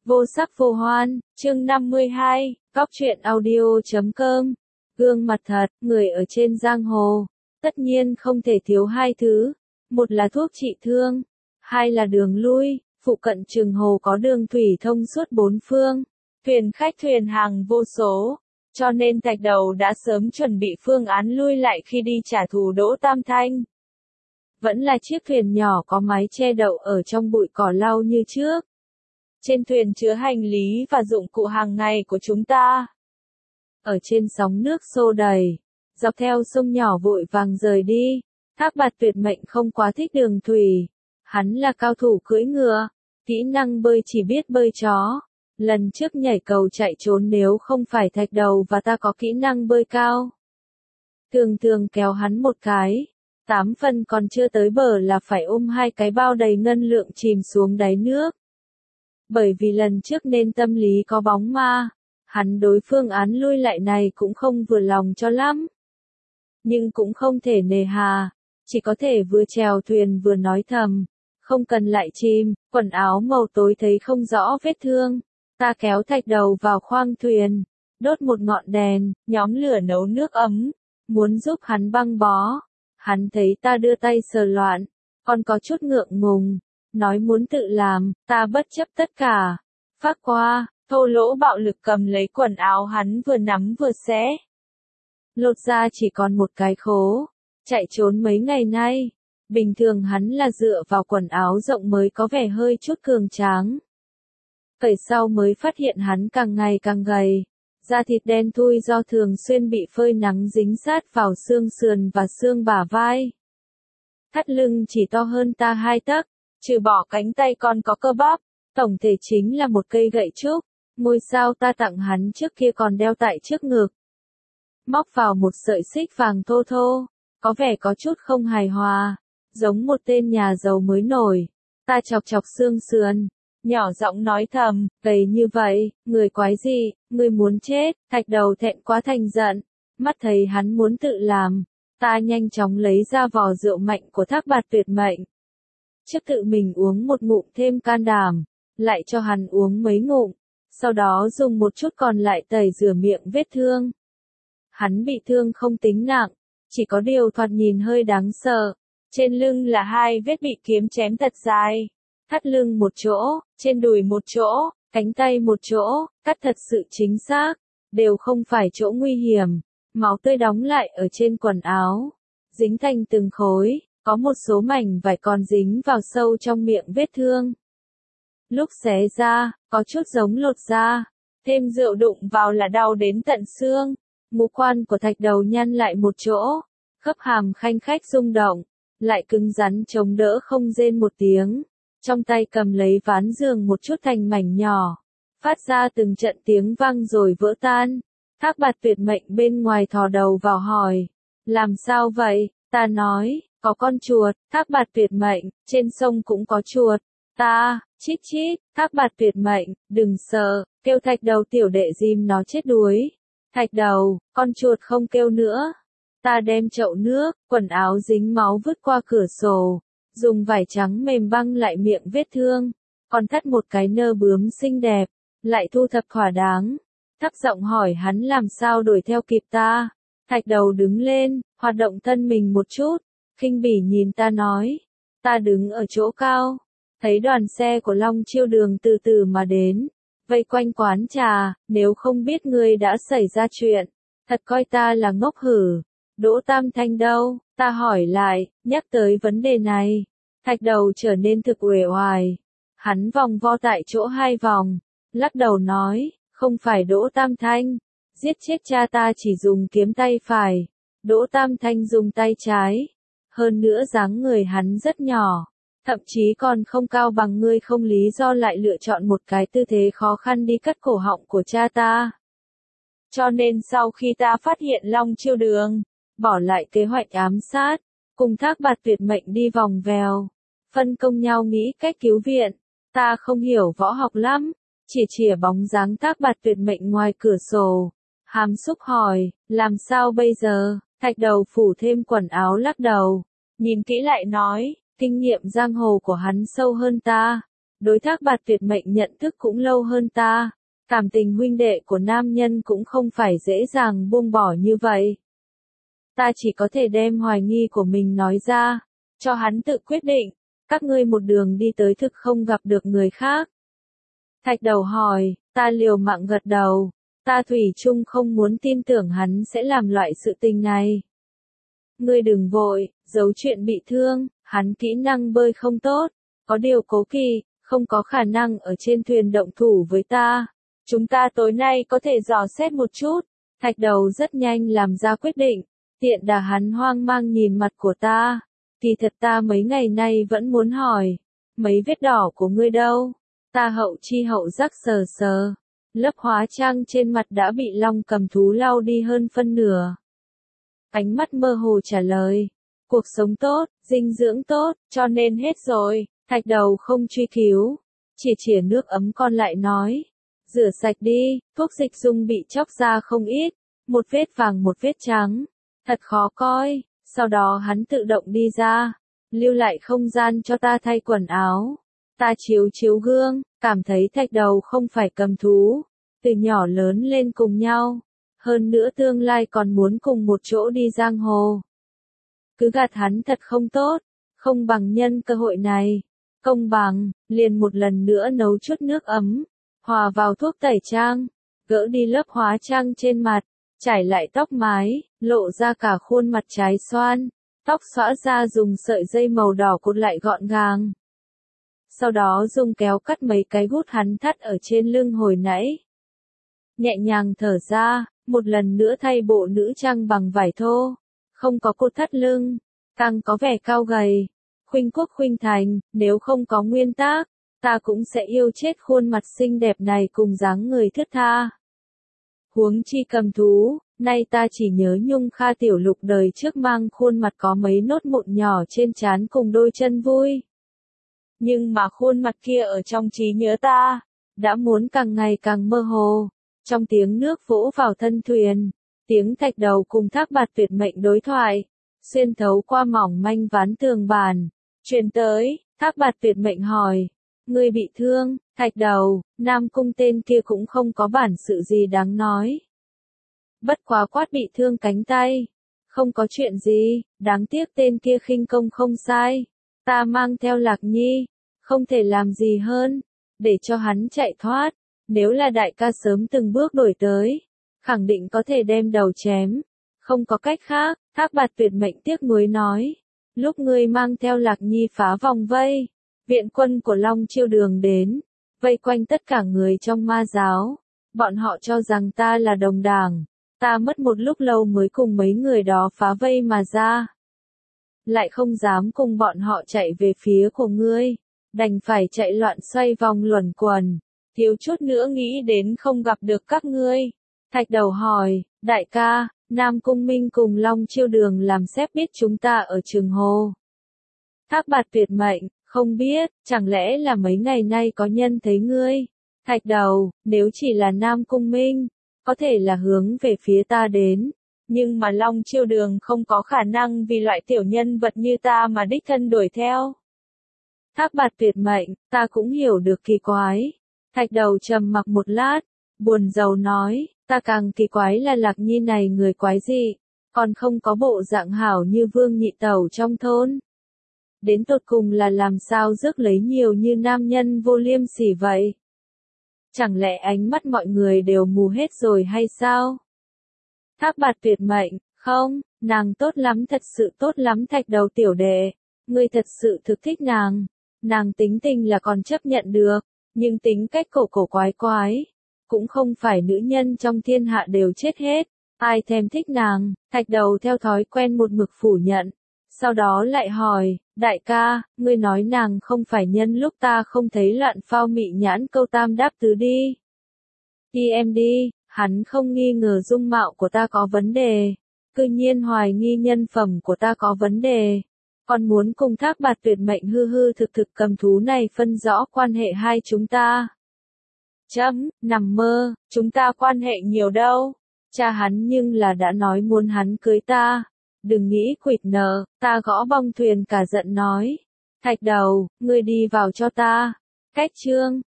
Vô sắc vô hoan, chương 52, góc truyện audio.com. Gương mặt thật, người ở trên giang hồ, tất nhiên không thể thiếu hai thứ, một là thuốc trị thương, hai là đường lui, phụ cận trường hồ có đường thủy thông suốt bốn phương, thuyền khách thuyền hàng vô số, cho nên Thạch Đầu đã sớm chuẩn bị phương án lui lại khi đi trả thù Đỗ Tam Thanh. Vẫn là chiếc thuyền nhỏ có mái che đậu ở trong bụi cỏ lau như trước. Trên thuyền chứa hành lý và dụng cụ hàng ngày của chúng ta. Ở trên sóng nước xô đầy, dọc theo sông nhỏ vội vàng rời đi. Thác Bạt Tuyệt Mệnh không quá thích đường thủy. Hắn là cao thủ cưỡi ngựa, kỹ năng bơi chỉ biết bơi chó. Lần trước nhảy cầu chạy trốn nếu không phải Thạch Đầu và ta có kỹ năng bơi cao. Thường kéo hắn một cái. 8 phần còn chưa tới bờ là phải ôm hai cái bao đầy ngân lượng chìm xuống đáy nước. Bởi vì lần trước nên tâm lý có bóng ma, hắn đối phương án lui lại này cũng không vừa lòng cho lắm. Nhưng cũng không thể nề hà, chỉ có thể vừa chèo thuyền vừa nói thầm, không cần lại chìm, quần áo màu tối thấy không rõ vết thương. Ta kéo Thạch Đầu vào khoang thuyền, đốt một ngọn đèn, nhóm lửa nấu nước ấm, muốn giúp hắn băng bó. Hắn thấy ta đưa tay sờ loạn, còn có chút ngượng ngùng. Nói muốn tự làm, ta bất chấp tất cả. Phát qua, thô lỗ bạo lực cầm lấy quần áo hắn vừa nắm vừa xé. Lột ra chỉ còn một cái khố. Chạy trốn mấy ngày nay. Bình thường hắn là dựa vào quần áo rộng mới có vẻ hơi chút cường tráng. Cởi sau mới phát hiện hắn càng ngày càng gầy. Da thịt đen thui do thường xuyên bị phơi nắng dính sát vào xương sườn và xương bả vai. Thắt lưng chỉ to hơn ta 2 tấc. Trừ bỏ cánh tay còn có cơ bắp, tổng thể chính là một cây gậy trúc, ngôi sao ta tặng hắn trước kia còn đeo tại trước ngực. Móc vào một sợi xích vàng thô thô, có vẻ có chút không hài hòa, giống một tên nhà giàu mới nổi. Ta chọc chọc xương sườn, nhỏ giọng nói thầm, gầy như vậy, người quái gì, người muốn chết. Thạch Đầu thẹn quá thành giận, mắt thấy hắn muốn tự làm, ta nhanh chóng lấy ra vò rượu mạnh của Thác Bạt Tuyệt Mệnh. Trước tự mình uống một ngụm thêm can đảm, lại cho hắn uống mấy ngụm, sau đó dùng một chút còn lại tẩy rửa miệng vết thương. Hắn bị thương không tính nặng, chỉ có điều thoạt nhìn hơi đáng sợ. Trên lưng là 2 vết bị kiếm chém thật dài, thắt lưng một chỗ, trên đùi một chỗ, cánh tay một chỗ, cắt thật sự chính xác, đều không phải chỗ nguy hiểm. Máu tươi đóng lại ở trên quần áo, dính thành từng khối. Có một số mảnh vải còn dính vào sâu trong miệng vết thương. Lúc xé ra, có chút giống lột da, thêm rượu đụng vào là đau đến tận xương. Ngũ quan của Thạch Đầu nhăn lại một chỗ, khớp hàm khanh khách rung động, lại cứng rắn chống đỡ không rên một tiếng. Trong tay cầm lấy ván giường một chút thành mảnh nhỏ, phát ra từng trận tiếng vang rồi vỡ tan. Thác Bạt Tuyệt Mệnh bên ngoài thò đầu vào hỏi, làm sao vậy? Ta nói, có con chuột. Thác Bạt Tuyệt Mệnh, trên sông cũng có chuột. Ta, chít chít. Thác Bạt Tuyệt Mệnh, đừng sợ, kêu Thạch Đầu tiểu đệ dìm nó chết đuối. Thạch Đầu, con chuột không kêu nữa. Ta đem chậu nước, quần áo dính máu vứt qua cửa sổ, dùng vải trắng mềm băng lại miệng vết thương, còn thắt một cái nơ bướm xinh đẹp, lại thu thập thỏa đáng. Thấp giọng hỏi hắn làm sao đuổi theo kịp ta. Thạch Đầu đứng lên, hoạt động thân mình một chút, khinh bỉ nhìn ta nói, ta đứng ở chỗ cao, thấy đoàn xe của Long Chiêu Đường từ từ mà đến, vây quanh quán trà, nếu không biết ngươi đã xảy ra chuyện, thật coi ta là ngốc hử. Đỗ Tam Thanh đâu? Ta hỏi lại, nhắc tới vấn đề này, Thạch Đầu trở nên thực uể oải. Hắn vòng vo tại chỗ 2 vòng, lắc đầu nói, không phải Đỗ Tam Thanh, giết chết cha ta chỉ dùng kiếm tay phải, Đỗ Tam Thanh dùng tay trái. Hơn nữa dáng người hắn rất nhỏ, thậm chí còn không cao bằng ngươi, không lý do lại lựa chọn một cái tư thế khó khăn đi cắt cổ họng của cha ta. Cho nên sau khi ta phát hiện Long Chiêu Đường, bỏ lại kế hoạch ám sát, cùng Thác Bạt Tuyệt Mệnh đi vòng vèo, phân công nhau nghĩ cách cứu viện. Ta không hiểu võ học lắm, chỉ chìa bóng dáng Thác Bạt Tuyệt Mệnh ngoài cửa sổ, hàm xúc hỏi, làm sao bây giờ? Thạch Đầu phủ thêm quần áo lắc đầu, nhìn kỹ lại nói, kinh nghiệm giang hồ của hắn sâu hơn ta, đối Thác Bạt Tuyệt Mệnh nhận thức cũng lâu hơn ta. Cảm tình huynh đệ của nam nhân cũng không phải dễ dàng buông bỏ như vậy. Ta chỉ có thể đem hoài nghi của mình nói ra, cho hắn tự quyết định. Các ngươi một đường đi tới thực không gặp được người khác. Thạch Đầu hỏi, ta liều mạng gật đầu. Ta thủy chung không muốn tin tưởng hắn sẽ làm loại sự tình này. Ngươi đừng vội, giấu chuyện bị thương, hắn kỹ năng bơi không tốt, có điều cố kỵ, không có khả năng ở trên thuyền động thủ với ta. Chúng ta tối nay có thể dò xét một chút. Thạch Đầu rất nhanh làm ra quyết định, tiện đà hắn hoang mang nhìn mặt của ta. Kỳ thật ta mấy ngày nay vẫn muốn hỏi, mấy vết đỏ của ngươi đâu? Ta hậu chi hậu giác sờ sờ, lớp hóa trang trên mặt đã bị long cầm thú lau đi hơn phân nửa. Ánh mắt mơ hồ trả lời, cuộc sống tốt, dinh dưỡng tốt, cho nên hết rồi. Thạch Đầu không truy cứu, chỉ chĩa nước ấm con lại nói, rửa sạch đi, thuốc dịch dung bị chóc ra không ít, một vết vàng một vết trắng, thật khó coi. Sau đó hắn tự động đi ra, lưu lại không gian cho ta thay quần áo. Ta chiếu chiếu gương, cảm thấy Thạch Đầu không phải cầm thú, từ nhỏ lớn lên cùng nhau, hơn nữa tương lai còn muốn cùng một chỗ đi giang hồ. Cứ gạt hắn thật không tốt, không bằng nhân cơ hội này, công bằng, liền một lần nữa nấu chút nước ấm, hòa vào thuốc tẩy trang, gỡ đi lớp hóa trang trên mặt, trải lại tóc mái, lộ ra cả khuôn mặt trái xoan, tóc xõa ra dùng sợi dây màu đỏ cột lại gọn gàng. Sau đó dùng kéo cắt mấy cái gút hắn thắt ở trên lưng hồi nãy. Nhẹ nhàng thở ra, một lần nữa thay bộ nữ trang bằng vải thô, không có cột thắt lưng, càng có vẻ cao gầy. Khuynh quốc khuynh thành, nếu không có nguyên tắc, ta cũng sẽ yêu chết khuôn mặt xinh đẹp này cùng dáng người thướt tha. Huống chi cầm thú, nay ta chỉ nhớ Nhung Kha tiểu lục đời trước mang khuôn mặt có mấy nốt mụn nhỏ trên trán cùng đôi chân vui. Nhưng mà khuôn mặt kia ở trong trí nhớ ta, đã muốn càng ngày càng mơ hồ. Trong tiếng nước vỗ vào thân thuyền, tiếng Thạch Đầu cùng Thác Bạt Tuyệt Mệnh đối thoại, xuyên thấu qua mỏng manh ván tường bàn, truyền tới. Thác Bạt Tuyệt Mệnh hỏi, ngươi bị thương? Thạch Đầu, Nam Cung tên kia cũng không có bản sự gì đáng nói. Bất quá quát bị thương cánh tay, không có chuyện gì, đáng tiếc tên kia khinh công không sai. Ta mang theo Lạc Nhi, không thể làm gì hơn, để cho hắn chạy thoát. Nếu là đại ca sớm từng bước đổi tới, khẳng định có thể đem đầu chém. Không có cách khác, Thác Bạt Tuyệt Mệnh tiếc nuối nói. Lúc ngươi mang theo Lạc Nhi phá vòng vây, viện quân của Long Chiêu Đường đến, vây quanh tất cả người trong ma giáo. Bọn họ cho rằng ta là đồng đảng. Ta mất một lúc lâu mới cùng mấy người đó phá vây mà ra. Lại không dám cùng bọn họ chạy về phía của ngươi, đành phải chạy loạn xoay vòng luẩn quẩn, thiếu chút nữa nghĩ đến không gặp được các ngươi. Thạch Đầu hỏi, đại ca, Nam Cung Minh cùng Long Chiêu Đường làm xếp biết chúng ta ở Trường Hồ. Thác Bạt Tuyệt Mệnh, không biết, chẳng lẽ là mấy ngày nay có nhân thấy ngươi? Thạch Đầu, nếu chỉ là Nam Cung Minh, có thể là hướng về phía ta đến. Nhưng mà Long Chiêu Đường không có khả năng vì loại tiểu nhân vật như ta mà đích thân đuổi theo. Thác Bạt Tuyệt Mệnh, ta cũng hiểu được kỳ quái. Thạch Đầu trầm mặc một lát, buồn rầu nói, ta càng kỳ quái là Lạc Nhi này người quái dị, còn không có bộ dạng hảo như Vương Nhị Tẩu trong thôn. Đến tột cùng là làm sao rước lấy nhiều như nam nhân vô liêm sỉ vậy? Chẳng lẽ ánh mắt mọi người đều mù hết rồi hay sao? Thác Bạt Tuyệt Mệnh, không, nàng tốt lắm, thật sự tốt lắm. Thạch Đầu tiểu đệ, ngươi thật sự thực thích nàng. Nàng tính tình là còn chấp nhận được, nhưng tính cách cổ cổ quái quái, cũng không phải nữ nhân trong thiên hạ đều chết hết, ai thèm thích nàng. Thạch Đầu theo thói quen một mực phủ nhận, sau đó lại hỏi, đại ca, ngươi nói nàng không phải nhân lúc ta không thấy loạn phao mị nhãn câu tam đáp tứ đi. Đi em đi, hắn không nghi ngờ dung mạo của ta có vấn đề, cư nhiên hoài nghi nhân phẩm của ta có vấn đề. Còn muốn cùng Thác Bạt Tuyệt Mệnh hư hư thực thực cầm thú này phân rõ quan hệ hai chúng ta. Nằm mơ, chúng ta quan hệ nhiều đâu. Cha hắn nhưng là đã nói muốn hắn cưới ta. Đừng nghĩ quỵt nợ, ta gõ bong thuyền cả giận nói. Thạch Đầu, ngươi đi vào cho ta. Cách chương